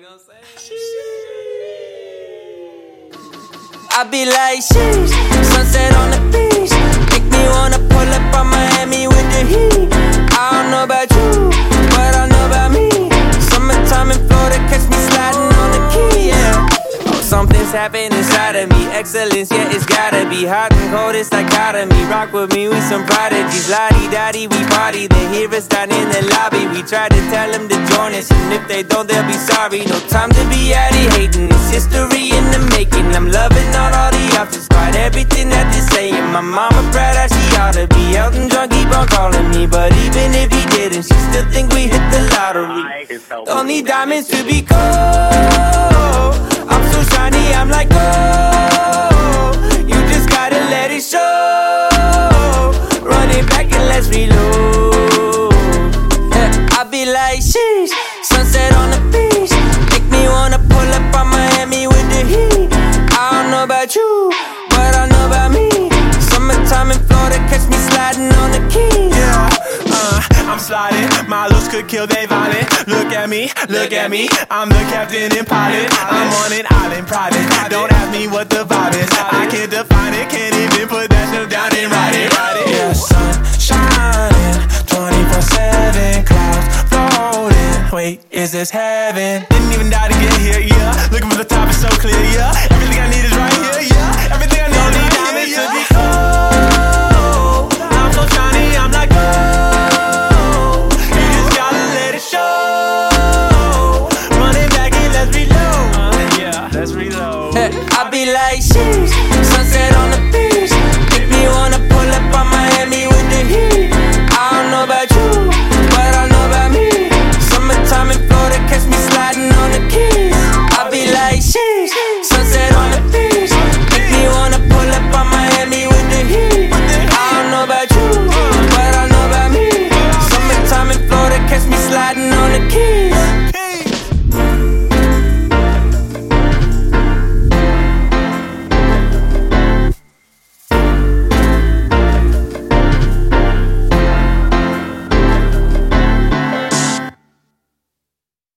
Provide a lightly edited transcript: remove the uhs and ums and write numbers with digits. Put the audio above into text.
you know what I'm saying? I be like, sheesh, sunset on the beach. Make me wanna pull up on Miami with the heat. I don't know about you, but I know about me. Summertime in Florida, catch me sliding on the key, yeah. Oh, something's happening inside of me. Excellence, yeah, it's gotta be. Hot and cold, it's dichotomy. Rock with me, we some prodigies. Lottie-dottie, we party. They hear us down in the lobby. We try to tell them to join us, and if they don't, they'll be sorry. No time to be addy hating. It's history in the making. I'm loving all the options, quite everything that they're saying. My mama proud as she ought to be. Elton John keep on calling me, but even if he didn't, she still think we hit the lottery. Don't need diamonds to be cold. I'm so shiny, I'm like gold. You just gotta let it show. Run it back and let's reload. I be like, sheesh, sunset on the beach. Make me wanna pull up on Miami with the heat. I don't know about you, but I know about me. Summertime in Florida, catch me sliding on the keys. Yeah, I'm sliding, my looks could kill they violent. Look at me, I'm the captain and pilot. I'm on an island private, don't ask me what the vibe is. I can't define it, can't even put that shit down and ride it. Yeah, sun shining, 24/7, clouds floating. Wait, is this heaven? Didn't even die to get here, yeah. Looking for the top, it's so clear, yeah. Everything I need is right here.